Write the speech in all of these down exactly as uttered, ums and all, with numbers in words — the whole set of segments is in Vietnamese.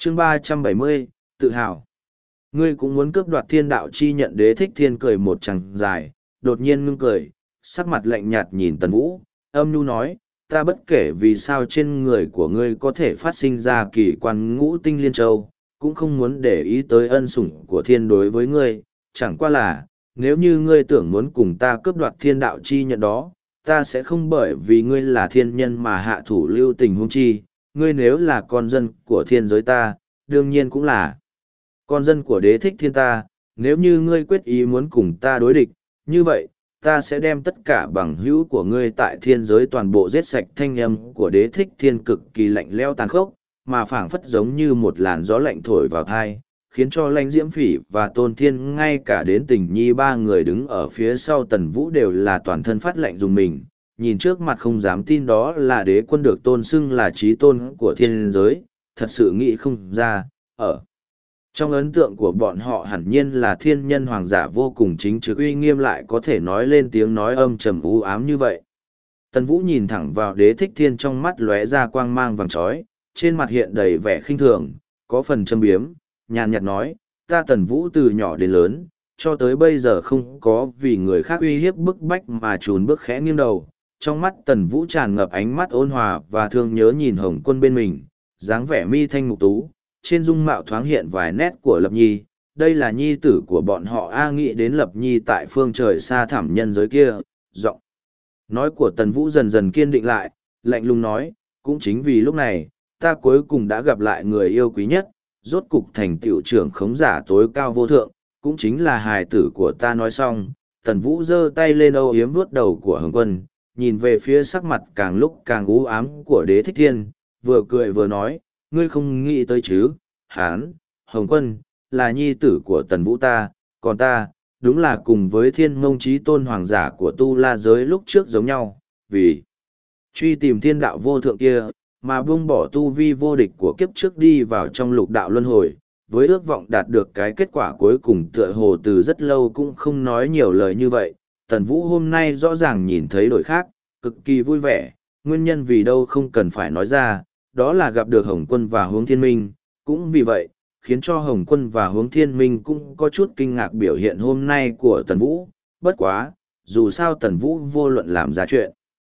chương ba trăm bảy mươi, tự hào. Ngươi cũng muốn cướp đoạt thiên đạo chi nhận. Đế thích thiên cười một chàng dài, đột nhiên ngưng cười, sắc mặt lạnh nhạt nhìn Tần Vũ, âm nhu nói, ta bất kể vì sao trên người của ngươi có thể phát sinh ra kỳ quan ngũ tinh liên châu, cũng không muốn để ý tới ân sủng của thiên đối với ngươi, chẳng qua là, nếu như ngươi tưởng muốn cùng ta cướp đoạt thiên đạo chi nhận đó, ta sẽ không bởi vì ngươi là thiên nhân mà hạ thủ lưu tình huống chi, ngươi nếu là con dân của thiên giới ta, đương nhiên cũng là con dân của đế thích thiên ta, nếu như ngươi quyết ý muốn cùng ta đối địch, như vậy, ta sẽ đem tất cả bằng hữu của ngươi tại thiên giới toàn bộ giết sạch. Thanh âm của đế thích thiên cực kỳ lạnh lẽo tàn khốc, mà phảng phất giống như một làn gió lạnh thổi vào thai, khiến cho lãnh diễm phỉ và tôn thiên ngay cả đến tình nhi ba người đứng ở phía sau Tần Vũ đều là toàn thân phát lạnh dùng mình, nhìn trước mặt không dám tin đó là đế quân được tôn xưng là trí tôn của thiên giới, thật sự nghĩ không ra, ở trong ấn tượng của bọn họ hẳn nhiên là thiên nhân hoàng giả vô cùng chính trực uy nghiêm lại có thể nói lên tiếng nói âm trầm u ám như vậy. Tần Vũ nhìn thẳng vào đế thích thiên, trong mắt lóe ra quang mang vàng chói, trên mặt hiện đầy vẻ khinh thường, có phần châm biếm, nhàn nhạt nói, ta Tần Vũ từ nhỏ đến lớn, cho tới bây giờ không có vì người khác uy hiếp bức bách mà trùn bước khẽ nghiêng đầu. Trong mắt Tần Vũ tràn ngập ánh mắt ôn hòa và thương nhớ nhìn Hồng Quân bên mình, dáng vẻ mi thanh mục tú, trên dung mạo thoáng hiện vài nét của Lập Nhi, đây là nhi tử của bọn họ. A nghĩ đến Lập Nhi tại phương trời xa thẳm nhân giới kia, giọng nói của Tần Vũ dần dần kiên định lại, lạnh lùng nói, cũng chính vì lúc này, ta cuối cùng đã gặp lại người yêu quý nhất, rốt cục thành tựu trưởng khống giả tối cao vô thượng, cũng chính là hài tử của ta. Nói xong, Tần Vũ giơ tay lên âu yếm vuốt đầu của Hồng Quân, nhìn về phía sắc mặt càng lúc càng u ám của đế thích thiên, vừa cười vừa nói, ngươi không nghĩ tới chứ, hán, Hồng Quân, là nhi tử của Tần Vũ ta, còn ta, đúng là cùng với thiên mông chí tôn hoàng giả của tu la giới lúc trước giống nhau, vì truy tìm thiên đạo vô thượng kia, mà buông bỏ tu vi vô địch của kiếp trước đi vào trong lục đạo luân hồi, với ước vọng đạt được cái kết quả cuối cùng tựa hồ từ rất lâu cũng không nói nhiều lời như vậy. Tần Vũ hôm nay rõ ràng nhìn thấy đổi khác, cực kỳ vui vẻ, nguyên nhân vì đâu không cần phải nói ra, đó là gặp được Hồng Quân và Hướng Thiên Minh, cũng vì vậy, khiến cho Hồng Quân và Hướng Thiên Minh cũng có chút kinh ngạc biểu hiện hôm nay của Tần Vũ. Bất quá, dù sao Tần Vũ vô luận làm ra chuyện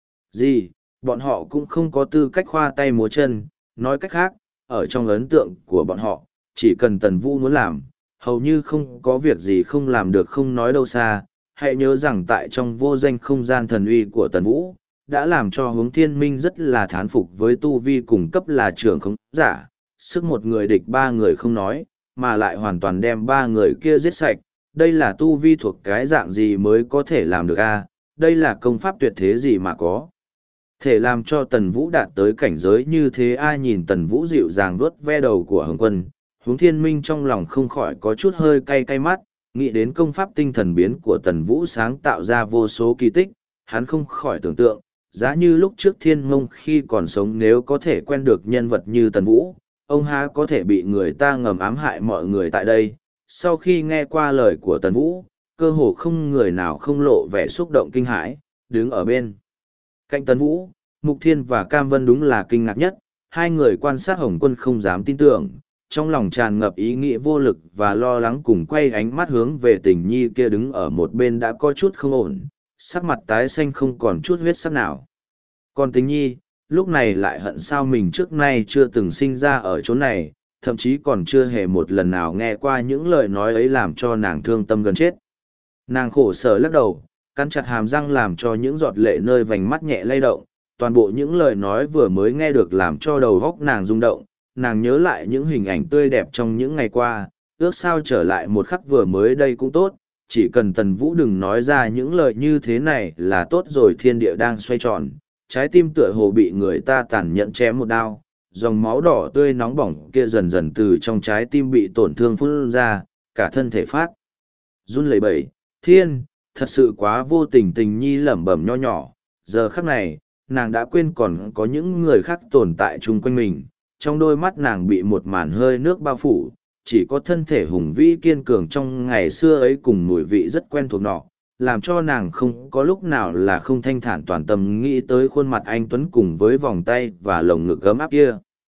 gì, bọn họ cũng không có tư cách khoa tay múa chân. Nói cách khác, ở trong ấn tượng của bọn họ, chỉ cần Tần Vũ muốn làm, hầu như không có việc gì không làm được. Không nói đâu xa, hãy nhớ rằng tại trong vô danh không gian thần uy của Tần Vũ, đã làm cho Hướng Thiên Minh rất là thán phục với tu vi cùng cấp là trưởng khống giả, sức một người địch ba người không nói, mà lại hoàn toàn đem ba người kia giết sạch. Đây là tu vi thuộc cái dạng gì mới có thể làm được a? Đây là công pháp tuyệt thế gì mà có thể làm cho Tần Vũ đạt tới cảnh giới như thế? Ai nhìn Tần Vũ dịu dàng vuốt ve đầu của Hồng Quân, Hướng Thiên Minh trong lòng không khỏi có chút hơi cay cay mắt, nghĩ đến công pháp tinh thần biến của Tần Vũ sáng tạo ra vô số kỳ tích, hắn không khỏi tưởng tượng, giá như lúc trước Thiên Mông khi còn sống nếu có thể quen được nhân vật như Tần Vũ, ông há có thể bị người ta ngầm ám hại mọi người tại đây. Sau khi nghe qua lời của Tần Vũ, cơ hồ không người nào không lộ vẻ xúc động kinh hãi, đứng ở bên cạnh Tần Vũ, Mục Thiên và Cam Vân đúng là kinh ngạc nhất, hai người quan sát Hồng Quân không dám tin tưởng, trong lòng tràn ngập ý nghĩ vô lực và lo lắng, cùng quay ánh mắt hướng về tình nhi kia đứng ở một bên đã có chút không ổn, sắc mặt tái xanh không còn chút huyết sắc nào. Còn tình nhi, lúc này lại hận sao mình trước nay chưa từng sinh ra ở chỗ này, thậm chí còn chưa hề một lần nào nghe qua những lời nói ấy, làm cho nàng thương tâm gần chết. Nàng khổ sở lắc đầu, cắn chặt hàm răng làm cho những giọt lệ nơi vành mắt nhẹ lay động, toàn bộ những lời nói vừa mới nghe được làm cho đầu óc nàng rung động, nàng nhớ lại những hình ảnh tươi đẹp trong những ngày qua, ước sao trở lại một khắc vừa mới đây cũng tốt, chỉ cần Tần Vũ đừng nói ra những lời như thế này là tốt rồi. Thiên địa đang xoay tròn, trái tim tựa hồ bị người ta tàn nhẫn chém một đao, dòng máu đỏ tươi nóng bỏng kia dần dần từ trong trái tim bị tổn thương phun ra, cả thân thể phát run lẩy bẩy. Thiên, thật sự quá vô tình. Tình nhi lẩm bẩm nho nhỏ, giờ khắc này, nàng đã quên còn có những người khác tồn tại chung quanh mình, trong đôi mắt nàng bị một màn hơi nước bao phủ, chỉ có thân thể hùng vĩ kiên cường trong ngày xưa ấy cùng mùi vị rất quen thuộc nọ, làm cho nàng không có lúc nào là không thanh thản toàn tâm nghĩ tới khuôn mặt anh Tuấn cùng với vòng tay và lồng ngực ấm áp kia.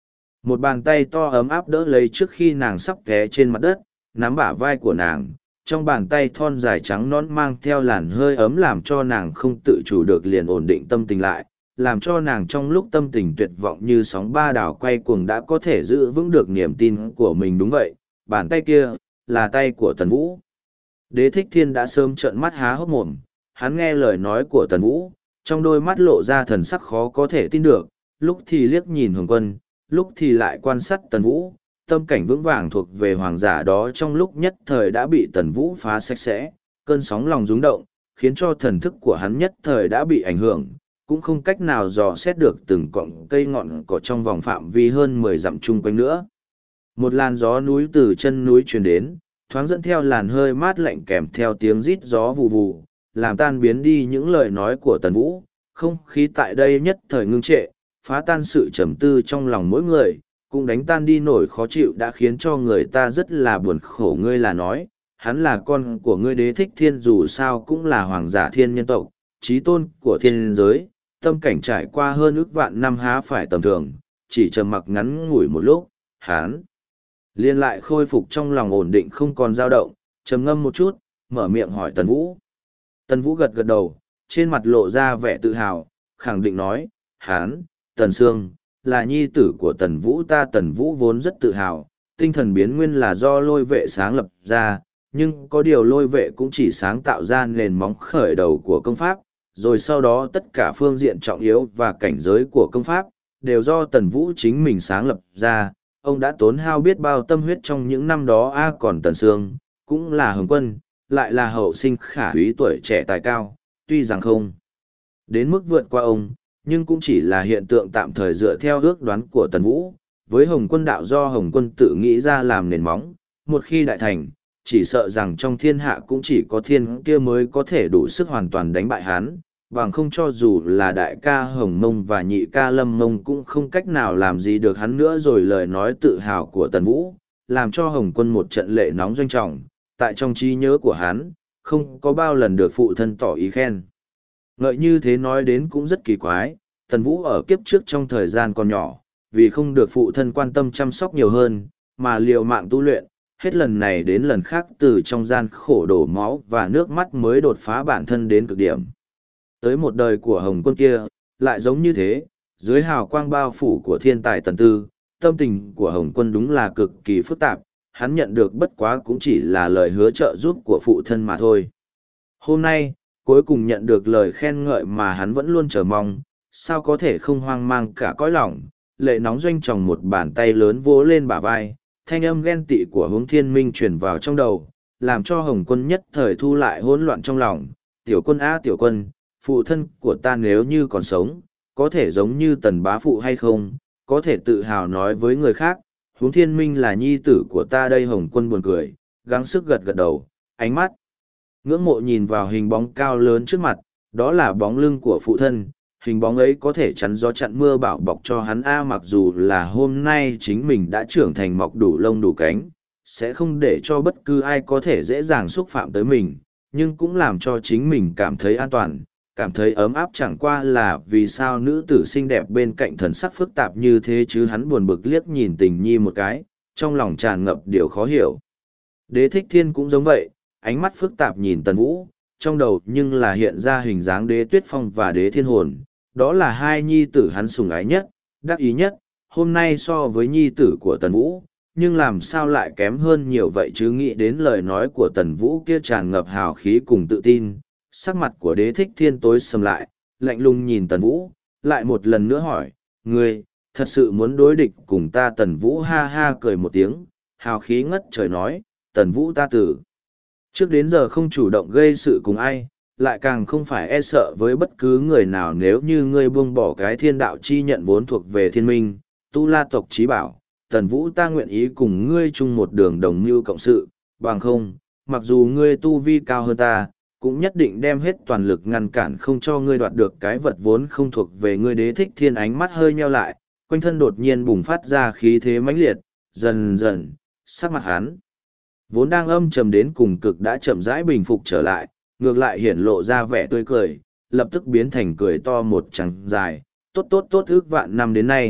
Một bàn tay to ấm áp đỡ lấy trước khi nàng sắp té trên mặt đất, nắm bả vai của nàng. Trong bàn tay thon dài trắng nõn mang theo làn hơi ấm làm cho nàng không tự chủ được liền ổn định tâm tình lại, làm cho nàng trong lúc tâm tình tuyệt vọng như sóng ba đảo quay cuồng đã có thể giữ vững được niềm tin của mình. Đúng vậy, bàn tay kia, là tay của Tần Vũ. Đế Thích Thiên đã sớm trợn mắt há hốc mồm, hắn nghe lời nói của Tần Vũ, trong đôi mắt lộ ra thần sắc khó có thể tin được, lúc thì liếc nhìn Hồng Quân, lúc thì lại quan sát Tần Vũ, tâm cảnh vững vàng thuộc về hoàng giả đó trong lúc nhất thời đã bị Tần Vũ phá sạch sẽ, cơn sóng lòng rung động, khiến cho thần thức của hắn nhất thời đã bị ảnh hưởng, cũng không cách nào dò xét được từng cọng cây ngọn cỏ trong vòng phạm vi hơn mười dặm chung quanh nữa. Một làn gió núi từ chân núi truyền đến, thoáng dẫn theo làn hơi mát lạnh kèm theo tiếng rít gió vù vù, làm tan biến đi những lời nói của Tần Vũ. Không khí tại đây nhất thời ngưng trệ, phá tan sự trầm tư trong lòng mỗi người, cũng đánh tan đi nỗi khó chịu đã khiến cho người ta rất là buồn khổ. Ngươi là nói, hắn là con của ngươi Đế Thích Thiên, dù sao cũng là hoàng giả thiên nhân tộc, chí tôn của thiên giới, tâm cảnh trải qua hơn ước vạn năm há phải tầm thường, chỉ trầm mặc ngắn ngủi một lúc, hắn liên lại khôi phục trong lòng ổn định không còn dao động, trầm ngâm một chút, mở miệng hỏi Tần Vũ. Tần Vũ gật gật đầu, trên mặt lộ ra vẻ tự hào, khẳng định nói, hắn, Tần Sương, là nhi tử của Tần Vũ. Ta Tần Vũ vốn rất tự hào, tinh thần biến nguyên là do lôi vệ sáng lập ra, nhưng có điều lôi vệ cũng chỉ sáng tạo ra nền móng khởi đầu của công pháp, rồi sau đó tất cả phương diện trọng yếu và cảnh giới của công pháp, đều do Tần Vũ chính mình sáng lập ra. Ông đã tốn hao biết bao tâm huyết trong những năm đó. A còn Tần Sương, cũng là Hồng Quân, lại là hậu sinh khả úy tuổi trẻ tài cao, tuy rằng không đến mức vượt qua ông, nhưng cũng chỉ là hiện tượng tạm thời dựa theo ước đoán của Tần Vũ, với Hồng Quân đạo do Hồng Quân tự nghĩ ra làm nền móng, một khi đại thành, chỉ sợ rằng trong thiên hạ cũng chỉ có thiên kia mới có thể đủ sức hoàn toàn đánh bại hắn, bằng không cho dù là đại ca Hồng Mông và nhị ca Lâm Mông cũng không cách nào làm gì được hắn nữa. Rồi lời nói tự hào của Tần Vũ, làm cho Hồng Quân một trận lệ nóng doanh trọng, tại trong trí nhớ của hắn, không có bao lần được phụ thân tỏ ý khen ngợi như thế. Nói đến cũng rất kỳ quái, Tần Vũ ở kiếp trước trong thời gian còn nhỏ, vì không được phụ thân quan tâm chăm sóc nhiều hơn, mà liều mạng tu luyện, hết lần này đến lần khác từ trong gian khổ đổ máu và nước mắt mới đột phá bản thân đến cực điểm. Tới một đời của Hồng Quân kia, lại giống như thế, dưới hào quang bao phủ của thiên tài Tần Tư, tâm tình của Hồng Quân đúng là cực kỳ phức tạp, hắn nhận được bất quá cũng chỉ là lời hứa trợ giúp của phụ thân mà thôi. Hôm nay, cuối cùng nhận được lời khen ngợi mà hắn vẫn luôn chờ mong, sao có thể không hoang mang cả cõi lòng. Lệ nóng doanh tròng một bàn tay lớn vỗ lên bả vai, thanh âm ghen tị của Hướng Thiên Minh truyền vào trong đầu, làm cho Hồng Quân nhất thời thu lại hỗn loạn trong lòng. Tiểu Quân a tiểu Quân, phụ thân của ta nếu như còn sống, có thể giống như Tần bá phụ hay không, có thể tự hào nói với người khác, Hướng Thiên Minh là nhi tử của ta đây. Hồng Quân buồn cười, gắng sức gật gật đầu, ánh mắt ngưỡng mộ nhìn vào hình bóng cao lớn trước mặt, đó là bóng lưng của phụ thân. Hình bóng ấy có thể chắn gió chặn mưa bảo bọc cho hắn a. Mặc dù là hôm nay chính mình đã trưởng thành mọc đủ lông đủ cánh, sẽ không để cho bất cứ ai có thể dễ dàng xúc phạm tới mình, nhưng cũng làm cho chính mình cảm thấy an toàn, cảm thấy ấm áp. Chẳng qua là vì sao nữ tử xinh đẹp bên cạnh thần sắc phức tạp như thế chứ. Hắn buồn bực liếc nhìn Tình Nhi một cái, trong lòng tràn ngập điều khó hiểu. Đế Thích Thiên cũng giống vậy, ánh mắt phức tạp nhìn Tần Vũ, trong đầu nhưng là hiện ra hình dáng Đế Tuyết Phong và Đế Thiên Hồn, đó là hai nhi tử hắn sủng ái nhất, đắc ý nhất. Hôm nay so với nhi tử của Tần Vũ, nhưng làm sao lại kém hơn nhiều vậy chứ. Nghĩ đến lời nói của Tần Vũ kia tràn ngập hào khí cùng tự tin, sắc mặt của Đế Thích Thiên tối sầm lại, lạnh lùng nhìn Tần Vũ, lại một lần nữa hỏi, ngươi, thật sự muốn đối địch cùng ta? Tần Vũ ha ha cười một tiếng, hào khí ngất trời nói, Tần Vũ ta từ trước đến giờ không chủ động gây sự cùng ai, lại càng không phải e sợ với bất cứ người nào. Nếu như ngươi buông bỏ cái thiên đạo chi nhận vốn thuộc về thiên minh, tu la tộc trí bảo, Tần Vũ ta nguyện ý cùng ngươi chung một đường đồng mưu cộng sự, bằng không, mặc dù ngươi tu vi cao hơn ta, cũng nhất định đem hết toàn lực ngăn cản không cho ngươi đoạt được cái vật vốn không thuộc về ngươi. Đế Thích Thiên ánh mắt hơi nheo lại, quanh thân đột nhiên bùng phát ra khí thế mãnh liệt, dần dần, sắc mặt hắn vốn đang âm trầm đến cùng cực đã chậm rãi bình phục trở lại, ngược lại hiển lộ ra vẻ tươi cười, lập tức biến thành cười to một tràng dài. Tốt tốt tốt, ước vạn năm đến nay,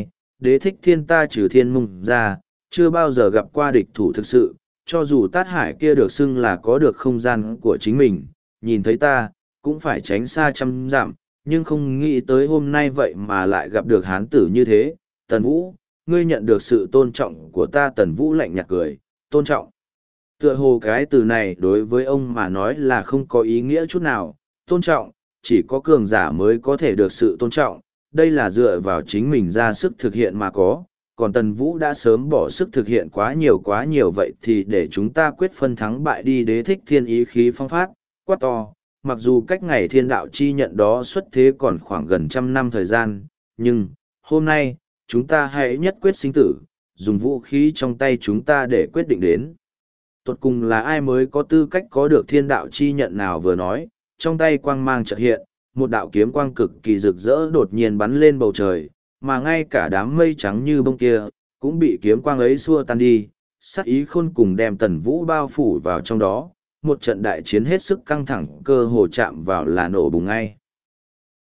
đế thích thiên ta trừ thiên mông ra, chưa bao giờ gặp qua địch thủ thực sự, cho dù tát hải kia được xưng là có được không gian của chính mình, nhìn thấy ta, cũng phải tránh xa trăm dặm, nhưng không nghĩ tới hôm nay vậy mà lại gặp được hán tử như thế. Tần Vũ, ngươi nhận được sự tôn trọng của ta. Tần Vũ lạnh nhạt cười, tôn trọng. Tựa hồ cái từ này đối với ông mà nói là không có ý nghĩa chút nào, tôn trọng, chỉ có cường giả mới có thể được sự tôn trọng, đây là dựa vào chính mình ra sức thực hiện mà có, còn Tần Vũ đã sớm bỏ sức thực hiện quá nhiều quá nhiều, vậy thì để chúng ta quyết phân thắng bại đi. Đế thích thiên ý khí phong phát, quát to, mặc dù cách ngày thiên đạo chi nhận đó xuất thế còn khoảng gần trăm năm thời gian, nhưng, hôm nay, chúng ta hãy nhất quyết sinh tử, dùng vũ khí trong tay chúng ta để quyết định đến. Tuột cùng là ai mới có tư cách có được thiên đạo chi nhận nào? Vừa nói, trong tay quang mang chợt hiện, một đạo kiếm quang cực kỳ rực rỡ đột nhiên bắn lên bầu trời, mà ngay cả đám mây trắng như bông kia, cũng bị kiếm quang ấy xua tan đi, sát ý khôn cùng đem Tần Vũ bao phủ vào trong đó, một trận đại chiến hết sức căng thẳng cơ hồ chạm vào là nổ bùng ngay.